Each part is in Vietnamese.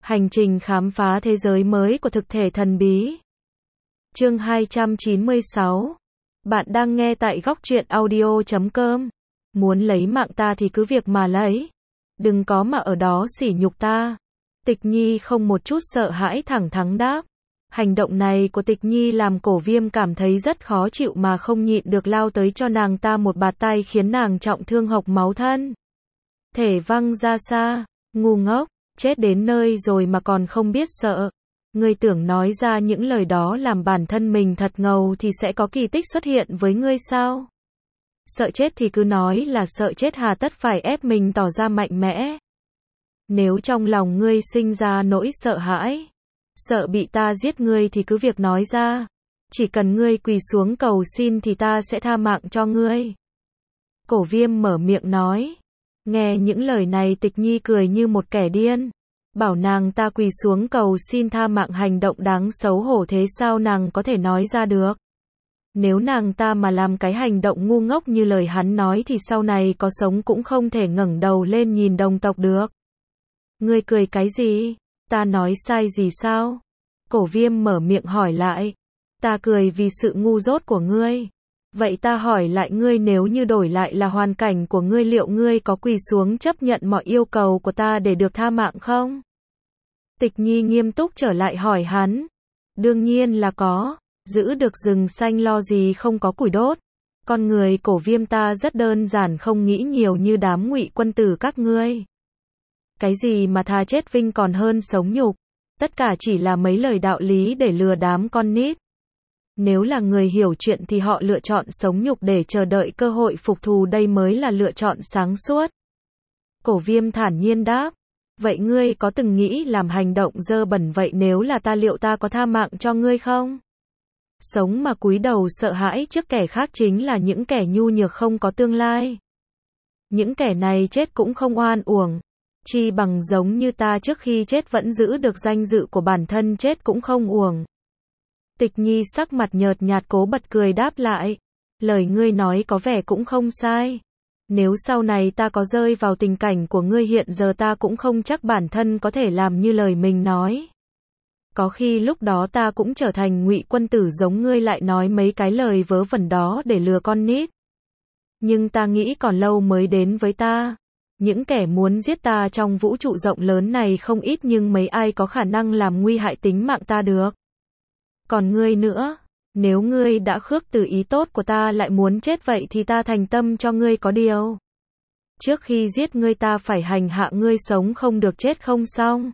Hành trình khám phá thế giới mới của thực thể thần bí. Chương 296. Bạn đang nghe tại góc truyện audio.com. Muốn lấy mạng ta thì cứ việc mà lấy. Đừng có mà ở đó sỉ nhục ta. Tịch Nhi không một chút sợ hãi thẳng thắn đáp. Hành động này của Tịch Nhi làm Cổ Viêm cảm thấy rất khó chịu mà không nhịn được lao tới cho nàng ta một bạt tay khiến nàng trọng thương hộc máu thân. Thể văng ra xa, ngu ngốc, chết đến nơi rồi mà còn không biết sợ. Ngươi tưởng nói ra những lời đó làm bản thân mình thật ngầu thì sẽ có kỳ tích xuất hiện với ngươi sao? Sợ chết thì cứ nói là sợ chết, hà tất phải ép mình tỏ ra mạnh mẽ. Nếu trong lòng ngươi sinh ra nỗi sợ hãi, sợ bị ta giết ngươi thì cứ việc nói ra. Chỉ cần ngươi quỳ xuống cầu xin thì ta sẽ tha mạng cho ngươi. Cổ Viêm mở miệng nói. Nghe những lời này Tịch Nhi cười như một kẻ điên. Bảo nàng ta quỳ xuống cầu xin tha mạng, hành động đáng xấu hổ thế sao nàng có thể nói ra được. Nếu nàng ta mà làm cái hành động ngu ngốc như lời hắn nói thì sau này có sống cũng không thể ngẩng đầu lên nhìn đồng tộc được. Ngươi cười cái gì? Ta nói sai gì sao? Cổ Viêm mở miệng hỏi lại. Ta cười vì sự ngu dốt của ngươi. Vậy ta hỏi lại ngươi, nếu như đổi lại là hoàn cảnh của ngươi, liệu ngươi có quỳ xuống chấp nhận mọi yêu cầu của ta để được tha mạng không? Tịch Nhi nghiêm túc trở lại hỏi hắn. Đương nhiên là có. Giữ được rừng xanh lo gì không có củi đốt. Con người Cổ Viêm ta rất đơn giản, không nghĩ nhiều như đám ngụy quân tử các ngươi. Cái gì mà thà chết vinh còn hơn sống nhục. Tất cả chỉ là mấy lời đạo lý để lừa đám con nít. Nếu là người hiểu chuyện thì họ lựa chọn sống nhục để chờ đợi cơ hội phục thù, đây mới là lựa chọn sáng suốt. Cổ Viêm thản nhiên đáp. Vậy ngươi có từng nghĩ làm hành động dơ bẩn vậy nếu là ta, liệu ta có tha mạng cho ngươi không? Sống mà cúi đầu sợ hãi trước kẻ khác chính là những kẻ nhu nhược không có tương lai. Những kẻ này chết cũng không oan uổng. Chi bằng giống như ta, trước khi chết vẫn giữ được danh dự của bản thân, chết cũng không uổng. Tịch Nhi sắc mặt nhợt nhạt cố bật cười đáp lại. Lời ngươi nói có vẻ cũng không sai. Nếu sau này ta có rơi vào tình cảnh của ngươi hiện giờ, ta cũng không chắc bản thân có thể làm như lời mình nói. Có khi lúc đó ta cũng trở thành ngụy quân tử giống ngươi, lại nói mấy cái lời vớ vẩn đó để lừa con nít. Nhưng ta nghĩ còn lâu mới đến với ta. Những kẻ muốn giết ta trong vũ trụ rộng lớn này không ít, nhưng mấy ai có khả năng làm nguy hại tính mạng ta được. Còn ngươi nữa, nếu ngươi đã khước từ ý tốt của ta lại muốn chết vậy thì ta thành tâm cho ngươi có điều. Trước khi giết ngươi ta phải hành hạ ngươi sống không được chết không xong.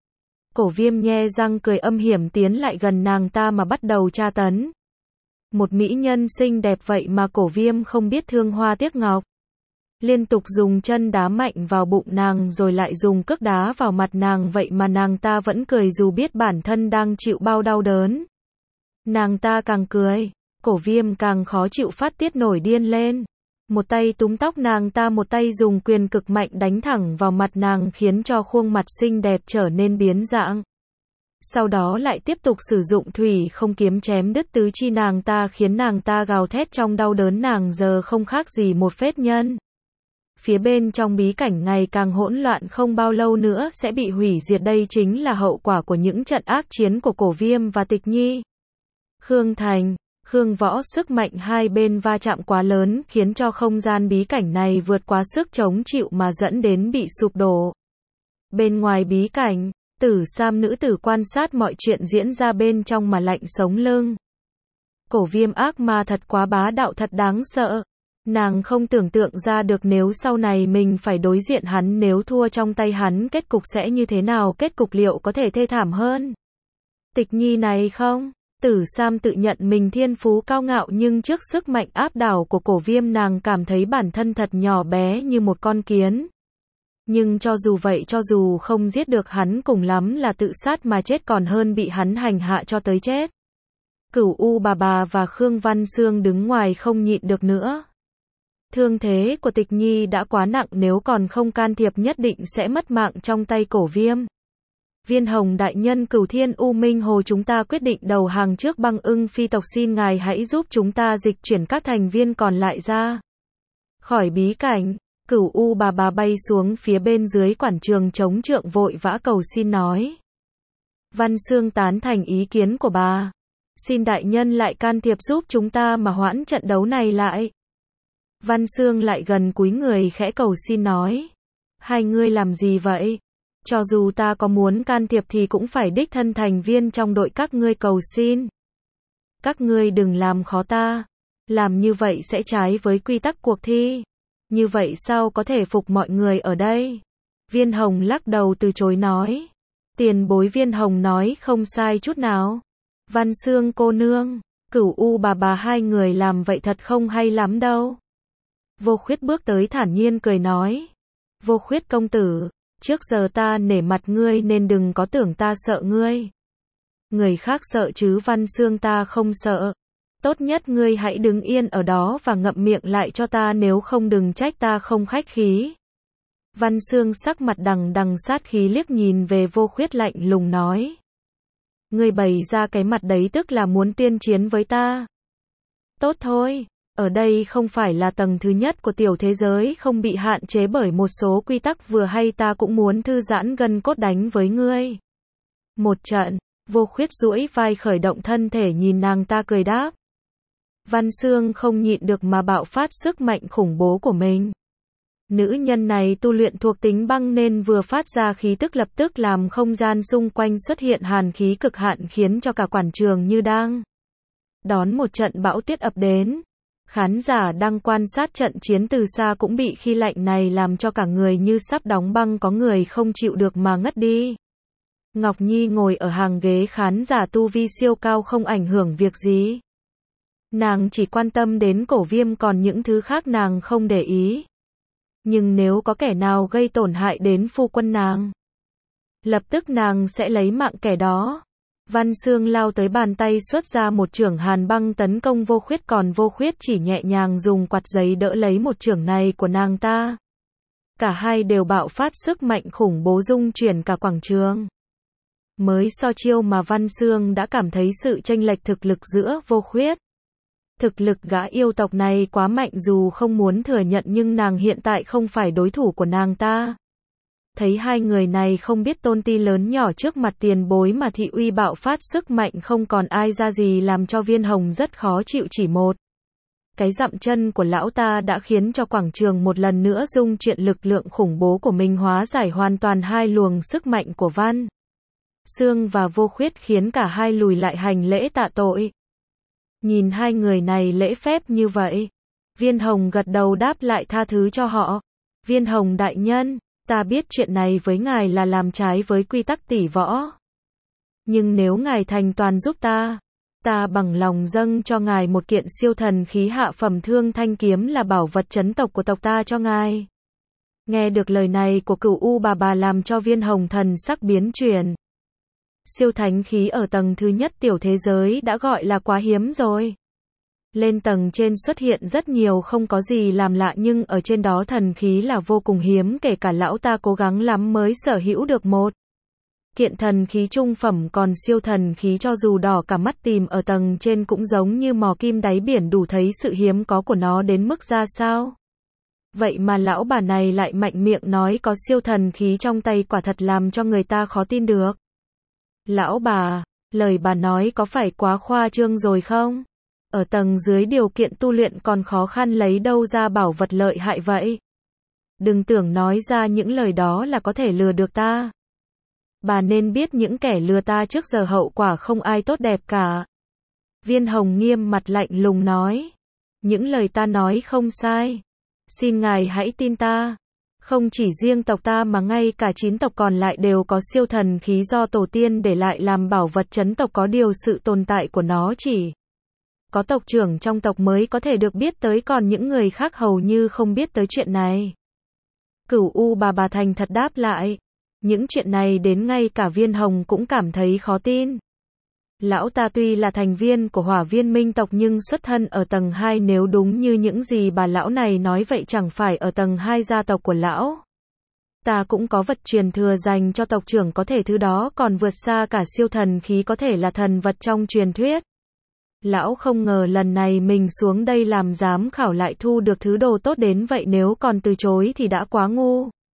Cổ Viêm nhe răng cười âm hiểm tiến lại gần nàng ta mà bắt đầu tra tấn. Một mỹ nhân xinh đẹp vậy mà Cổ Viêm không biết thương hoa tiếc ngọc. Liên tục dùng chân đá mạnh vào bụng nàng rồi lại dùng cước đá vào mặt nàng, vậy mà nàng ta vẫn cười dù biết bản thân đang chịu bao đau đớn. Nàng ta càng cười, Cổ Viêm càng khó chịu, phát tiết nổi điên lên. Một tay túm tóc nàng ta, một tay dùng quyền cực mạnh đánh thẳng vào mặt nàng khiến cho khuôn mặt xinh đẹp trở nên biến dạng. Sau đó lại tiếp tục sử dụng thủy không kiếm chém đứt tứ chi nàng ta khiến nàng ta gào thét trong đau đớn, nàng giờ không khác gì một phế nhân. Phía bên trong bí cảnh ngày càng hỗn loạn, không bao lâu nữa sẽ bị hủy diệt, đây chính là hậu quả của những trận ác chiến của Cổ Viêm và Tịch Nhi. Khương Thành, Khương Võ, sức mạnh hai bên va chạm quá lớn khiến cho không gian bí cảnh này vượt quá sức chống chịu mà dẫn đến bị sụp đổ. Bên ngoài bí cảnh, Tử Sam nữ tử quan sát mọi chuyện diễn ra bên trong mà lạnh sống lưng. Cổ Viêm ác ma thật quá bá đạo, thật đáng sợ. Nàng không tưởng tượng ra được nếu sau này mình phải đối diện hắn, nếu thua trong tay hắn kết cục sẽ như thế nào, kết cục liệu có thể thê thảm hơn. Tịch Nhi này không? Tử Sam tự nhận mình thiên phú cao ngạo, nhưng trước sức mạnh áp đảo của Cổ Viêm nàng cảm thấy bản thân thật nhỏ bé như một con kiến. Nhưng cho dù vậy, cho dù không giết được hắn, cùng lắm là tự sát mà chết còn hơn bị hắn hành hạ cho tới chết. Cửu U bà và Khương Văn Sương đứng ngoài không nhịn được nữa. Thương thế của Tịch Nhi đã quá nặng, nếu còn không can thiệp nhất định sẽ mất mạng trong tay Cổ Viêm. Viên Hồng đại nhân, Cửu Thiên U Minh Hồ, chúng ta quyết định đầu hàng trước Băng Ưng phi tộc, xin ngài hãy giúp chúng ta dịch chuyển các thành viên còn lại ra khỏi bí cảnh. Cửu U bà bay xuống phía bên dưới quảng trường chống trượng vội vã cầu xin nói. Văn Xương tán thành ý kiến của bà. Xin đại nhân lại can thiệp giúp chúng ta mà hoãn trận đấu này lại. Văn Xương lại gần cúi người khẽ cầu xin nói. Hai ngươi làm gì vậy? Cho dù ta có muốn can thiệp thì cũng phải đích thân thành viên trong đội các ngươi cầu xin. Các ngươi đừng làm khó ta. Làm như vậy sẽ trái với quy tắc cuộc thi. Như vậy sao có thể phục mọi người ở đây? Viên Hồng lắc đầu từ chối nói. Tiền bối Viên Hồng nói không sai chút nào. Văn Xương cô nương, Cửu U bà hai người làm vậy thật không hay lắm đâu. Vô Khuyết bước tới thản nhiên cười nói. Vô Khuyết công tử, trước giờ ta nể mặt ngươi nên đừng có tưởng ta sợ ngươi. Người khác sợ chứ Văn Xương ta không sợ. Tốt nhất ngươi hãy đứng yên ở đó và ngậm miệng lại cho ta, nếu không đừng trách ta không khách khí. Văn Xương sắc mặt đằng đằng sát khí liếc nhìn về Vô Khuyết lạnh lùng nói. Ngươi bày ra cái mặt đấy tức là muốn tiên chiến với ta. Tốt thôi, ở đây không phải là tầng thứ nhất của tiểu thế giới không bị hạn chế bởi một số quy tắc vừa hay, ta cũng muốn thư giãn gân cốt đánh với ngươi. Một trận, Vô Khuyết duỗi vai khởi động thân thể nhìn nàng ta cười đáp. Văn Xương không nhịn được mà bạo phát sức mạnh khủng bố của mình. Nữ nhân này tu luyện thuộc tính băng nên vừa phát ra khí tức lập tức làm không gian xung quanh xuất hiện hàn khí cực hạn, khiến cho cả quảng trường như đang đón một trận bão tuyết ập đến. Khán giả đang quan sát trận chiến từ xa cũng bị khí lạnh này làm cho cả người như sắp đóng băng, có người không chịu được mà ngất đi. Ngọc Nhi ngồi ở hàng ghế khán giả tu vi siêu cao không ảnh hưởng việc gì. Nàng chỉ quan tâm đến Cổ Viêm, còn những thứ khác nàng không để ý. Nhưng nếu có kẻ nào gây tổn hại đến phu quân nàng, lập tức nàng sẽ lấy mạng kẻ đó. Văn Xương lao tới, bàn tay xuất ra một chưởng hàn băng tấn công Vô Khuyết, còn Vô Khuyết chỉ nhẹ nhàng dùng quạt giấy đỡ lấy một chưởng này của nàng ta. Cả hai đều bạo phát sức mạnh khủng bố rung chuyển cả quảng trường. Mới so chiêu mà Văn Xương đã cảm thấy sự chênh lệch thực lực giữa Vô Khuyết. Thực lực gã yêu tộc này quá mạnh, dù không muốn thừa nhận nhưng nàng hiện tại không phải đối thủ của nàng ta. Thấy hai người này không biết tôn ti lớn nhỏ trước mặt tiền bối mà thị uy bạo phát sức mạnh không còn ai ra gì, làm cho Viên Hồng rất khó chịu. Chỉ một cái dậm chân của lão ta đã khiến cho quảng trường một lần nữa dung chuyển, lực lượng khủng bố của mình hóa giải hoàn toàn hai luồng sức mạnh của Văn Xương và Vô Khuyết, khiến cả hai lùi lại hành lễ tạ tội. Nhìn hai người này lễ phép như vậy, Viên Hồng gật đầu đáp lại tha thứ cho họ. Viên Hồng đại nhân, ta biết chuyện này với ngài là làm trái với quy tắc tỷ võ. Nhưng nếu ngài thành toàn giúp ta, ta bằng lòng dâng cho ngài một kiện siêu thần khí hạ phẩm Thương Thanh kiếm, là bảo vật trấn tộc của tộc ta cho ngài. Nghe được lời này của Cửu U bà làm cho Viên Hồng thần sắc biến chuyển. Siêu thánh khí ở tầng thứ nhất tiểu thế giới đã gọi là quá hiếm rồi. Lên tầng trên xuất hiện rất nhiều không có gì làm lạ, nhưng ở trên đó thần khí là vô cùng hiếm, kể cả lão ta cố gắng lắm mới sở hữu được một kiện thần khí trung phẩm, còn siêu thần khí cho dù đỏ cả mắt tìm ở tầng trên cũng giống như mò kim đáy biển, đủ thấy sự hiếm có của nó đến mức ra sao. Vậy mà lão bà này lại mạnh miệng nói có siêu thần khí trong tay, quả thật làm cho người ta khó tin được. Lão bà, lời bà nói có phải quá khoa trương rồi không? Ở tầng dưới điều kiện tu luyện còn khó khăn, lấy đâu ra bảo vật lợi hại vậy? Đừng tưởng nói ra những lời đó là có thể lừa được ta. Bà nên biết những kẻ lừa ta trước giờ hậu quả không ai tốt đẹp cả. Viên Hồng nghiêm mặt lạnh lùng nói. Những lời ta nói không sai. Xin ngài hãy tin ta. Không chỉ riêng tộc ta mà ngay cả 9 tộc còn lại đều có siêu thần khí do tổ tiên để lại làm bảo vật trấn tộc, có điều sự tồn tại của nó chỉ có tộc trưởng trong tộc mới có thể được biết tới, còn những người khác hầu như không biết tới chuyện này. Cửu U bà thành thật đáp lại. Những chuyện này đến ngay cả Viên Hồng cũng cảm thấy khó tin. Lão ta tuy là thành viên của Hỏa Viên Minh tộc nhưng xuất thân ở tầng 2, nếu đúng như những gì bà lão này nói vậy chẳng phải ở tầng 2 gia tộc của lão ta cũng có vật truyền thừa dành cho tộc trưởng, có thể thứ đó còn vượt xa cả siêu thần khí, có thể là thần vật trong truyền thuyết. Lão không ngờ lần này mình xuống đây làm giám khảo lại thu được thứ đồ tốt đến vậy, nếu còn từ chối thì đã quá ngu.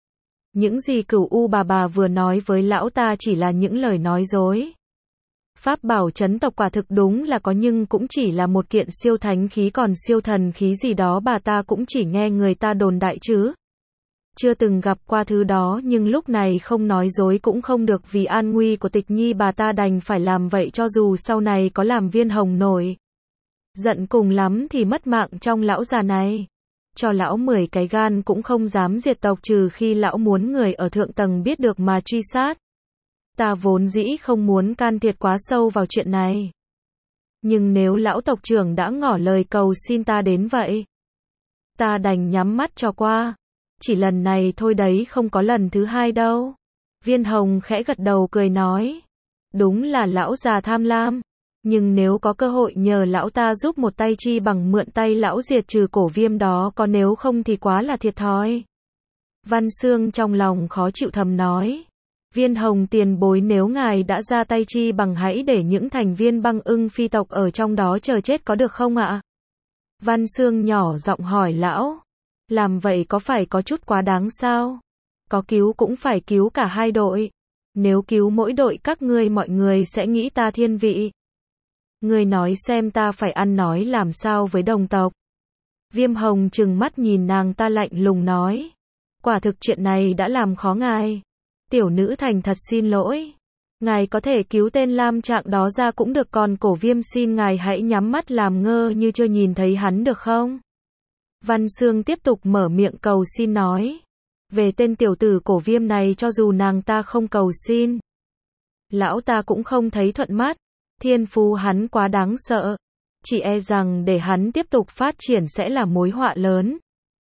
Những gì Cửu U bà vừa nói với lão ta chỉ là những lời nói dối. Pháp bảo trấn tộc quả thực đúng là có nhưng cũng chỉ là một kiện siêu thánh khí, còn siêu thần khí gì đó bà ta cũng chỉ nghe người ta đồn đại chứ. Chưa từng gặp qua thứ đó, nhưng lúc này không nói dối cũng không được, vì an nguy của Tịch Nhi bà ta đành phải làm vậy, cho dù sau này có làm Viên Hồng nổi giận cùng lắm thì mất mạng trong lão già này. Cho lão 10 cái gan cũng không dám diệt tộc, trừ khi lão muốn người ở thượng tầng biết được mà truy sát. Ta vốn dĩ không muốn can thiệp quá sâu vào chuyện này. Nhưng nếu lão tộc trưởng đã ngỏ lời cầu xin ta đến vậy, ta đành nhắm mắt cho qua. Chỉ lần này thôi đấy, không có lần thứ hai đâu. Viên Hồng khẽ gật đầu cười nói. Đúng là lão già tham lam. Nhưng nếu có cơ hội nhờ lão ta giúp một tay, chi bằng mượn tay lão diệt trừ cổ viêm đó, còn nếu không thì quá là thiệt thòi. Văn Xương trong lòng khó chịu thầm nói. Viên Hồng tiền bối, nếu ngài đã ra tay, chi bằng hãy để những thành viên Băng Ưng phi tộc ở trong đó chờ chết có được không ạ? Văn Xương nhỏ giọng hỏi lão. Làm vậy có phải có chút quá đáng sao? Có cứu cũng phải cứu cả hai đội. Nếu cứu mỗi đội các ngươi, mọi người sẽ nghĩ ta thiên vị. Ngươi nói xem ta phải ăn nói làm sao với đồng tộc? Viêm Hồng trừng mắt nhìn nàng ta lạnh lùng nói. Quả thực chuyện này đã làm khó ngài. Tiểu nữ thành thật xin lỗi. Ngài có thể cứu tên Lam Trạng đó ra cũng được, còn cổ viêm xin ngài hãy nhắm mắt làm ngơ như chưa nhìn thấy hắn được không? Văn Xương tiếp tục mở miệng cầu xin nói. Về tên tiểu tử cổ viêm này, cho dù nàng ta không cầu xin, lão ta cũng không thấy thuận mắt. Thiên phú hắn quá đáng sợ. Chỉ e rằng để hắn tiếp tục phát triển sẽ là mối họa lớn.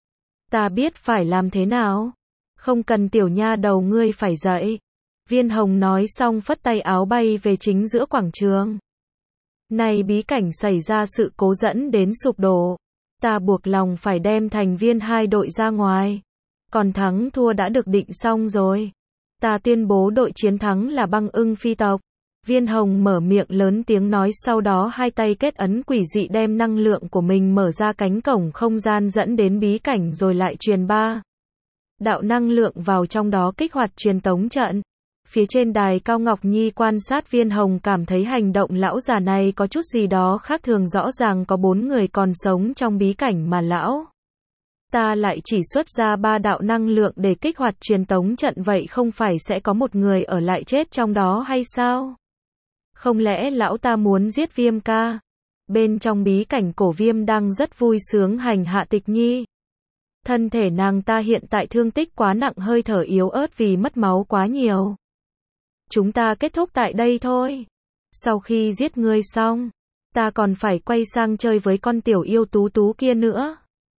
Ta biết phải làm thế nào. Không cần tiểu nha đầu ngươi phải dậy. Viên Hồng nói xong phất tay áo bay về chính giữa quảng trường. Này bí cảnh xảy ra sự cố dẫn đến sụp đổ. Ta buộc lòng phải đem thành viên hai đội ra ngoài. Còn thắng thua đã được định xong rồi. Ta tuyên bố đội chiến thắng là Băng Ưng phi tộc. Viên Hồng mở miệng lớn tiếng nói, sau đó hai tay kết ấn quỷ dị đem năng lượng của mình mở ra cánh cổng không gian dẫn đến bí cảnh, rồi lại truyền 3 đạo năng lượng vào trong đó kích hoạt truyền tống trận. Phía trên đài cao, Ngọc Nhi quan sát Viên Hồng, cảm thấy hành động lão già này có chút gì đó khác thường, rõ ràng có 4 người còn sống trong bí cảnh mà lão ta lại chỉ xuất ra 3 đạo năng lượng để kích hoạt truyền tống trận, vậy không phải sẽ có một người ở lại chết trong đó hay sao? Không lẽ lão ta muốn giết Viêm ca? Bên trong bí cảnh, cổ viêm đang rất vui sướng hành hạ Tịch Nhi. Thân thể nàng ta hiện tại thương tích quá nặng, hơi thở yếu ớt vì mất máu quá nhiều. Chúng ta kết thúc tại đây thôi. Sau khi giết ngươi xong, ta còn phải quay sang chơi với con tiểu yêu tú tú kia nữa.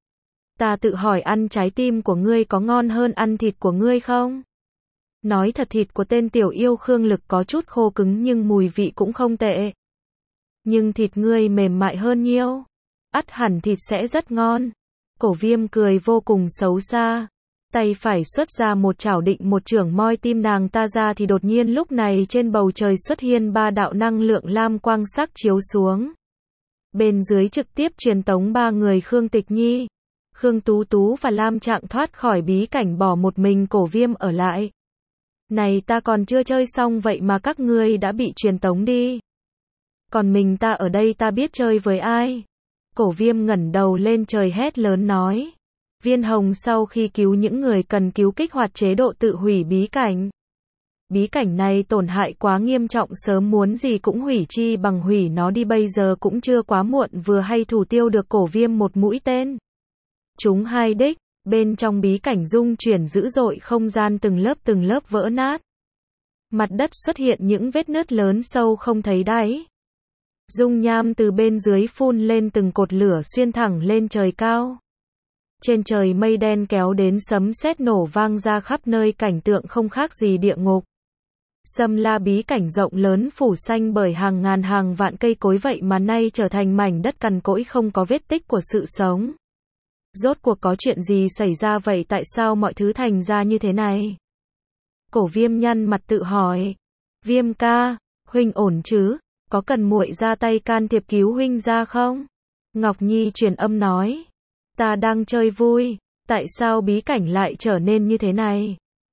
Ta tự hỏi ăn trái tim của ngươi có ngon hơn ăn thịt của ngươi không? Nói thật, thịt của tên tiểu yêu Khương Lực có chút khô cứng nhưng mùi vị cũng không tệ. Nhưng thịt ngươi mềm mại hơn nhiều. Ắt hẳn thịt sẽ rất ngon. Cổ viêm cười vô cùng xấu xa. Tay phải xuất ra một chảo định một chưởng moi tim nàng ta ra, thì đột nhiên lúc này trên bầu trời xuất hiện 3 đạo năng lượng lam quang sắc chiếu xuống. Bên dưới trực tiếp truyền tống 3 người Khương Tịch Nhi, Khương Tú Tú và Lam Trạng thoát khỏi bí cảnh, bỏ một mình cổ viêm ở lại. Này, ta còn chưa chơi xong vậy mà các ngươi đã bị truyền tống đi. Còn mình ta ở đây, ta biết chơi với ai? Cổ viêm ngẩng đầu lên trời hét lớn nói. Viên Hồng sau khi cứu những người cần cứu kích hoạt chế độ tự hủy bí cảnh. Bí cảnh này tổn hại quá nghiêm trọng, sớm muốn gì cũng hủy, chi bằng hủy nó đi bây giờ cũng chưa quá muộn, vừa hay thủ tiêu được cổ viêm một mũi tên. Chúng hai đích. Bên trong bí cảnh rung chuyển dữ dội, không gian từng lớp vỡ nát. Mặt đất xuất hiện những vết nứt lớn sâu không thấy đáy. Dung nham từ bên dưới phun lên từng cột lửa xuyên thẳng lên trời cao. Trên trời mây đen kéo đến, sấm sét nổ vang ra khắp nơi, cảnh tượng không khác gì địa ngục. Sâm La bí cảnh rộng lớn phủ xanh bởi hàng ngàn hàng vạn cây cối, vậy mà nay trở thành mảnh đất cằn cỗi, không có vết tích của sự sống. Rốt cuộc có chuyện gì xảy ra vậy, tại sao mọi thứ thành ra như thế này? Cổ viêm nhăn mặt tự hỏi. Viêm ca, huynh ổn chứ? Có cần muội ra tay can thiệp cứu huynh ra không? Ngọc Nhi truyền âm nói. Ta đang chơi vui, tại sao bí cảnh lại trở nên như thế này?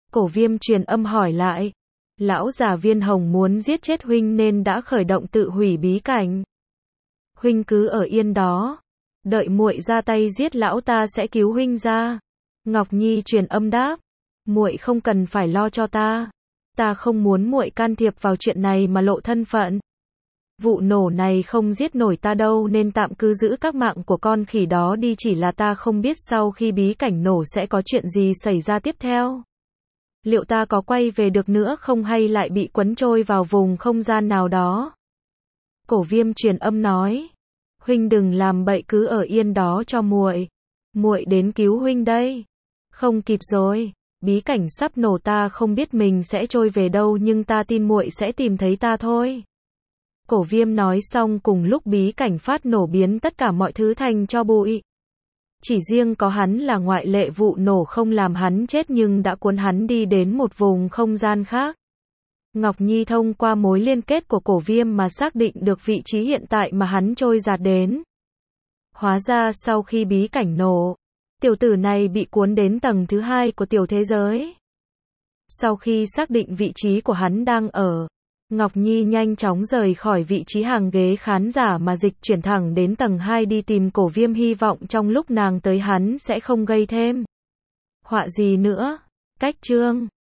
Cổ Viêm truyền âm hỏi lại. Lão già Viên Hồng muốn giết chết huynh nên đã khởi động tự hủy bí cảnh. Huynh cứ ở yên đó, đợi muội ra tay giết lão ta sẽ cứu huynh ra. Ngọc Nhi truyền âm đáp, muội không cần phải lo cho ta. Ta không muốn muội can thiệp vào chuyện này mà lộ thân phận. Vụ nổ này không giết nổi ta đâu nên tạm cứ giữ các mạng của con khỉ đó đi, chỉ là ta không biết sau khi bí cảnh nổ sẽ có chuyện gì xảy ra tiếp theo. Liệu ta có quay về được nữa không hay lại bị quấn trôi vào vùng không gian nào đó? Cổ Viêm truyền âm nói, huynh đừng làm bậy, cứ ở yên đó cho muội. Muội đến cứu huynh đây. Không kịp rồi, bí cảnh sắp nổ, ta không biết mình sẽ trôi về đâu nhưng ta tin muội sẽ tìm thấy ta thôi. Cổ Viêm nói xong cùng lúc bí cảnh phát nổ biến tất cả mọi thứ thành tro bụi. Chỉ riêng có hắn là ngoại lệ, vụ nổ không làm hắn chết nhưng đã cuốn hắn đi đến một vùng không gian khác. Ngọc Nhi thông qua mối liên kết của Cổ Viêm mà xác định được vị trí hiện tại mà hắn trôi dạt đến. Hóa ra sau khi bí cảnh nổ, tiểu tử này bị cuốn đến tầng thứ 2 của tiểu thế giới. Sau khi xác định vị trí của hắn đang ở, Ngọc Nhi nhanh chóng rời khỏi vị trí hàng ghế khán giả mà dịch chuyển thẳng đến tầng 2 đi tìm Cổ Viêm, hy vọng trong lúc nàng tới hắn sẽ không gây thêm họa gì nữa. Cách chương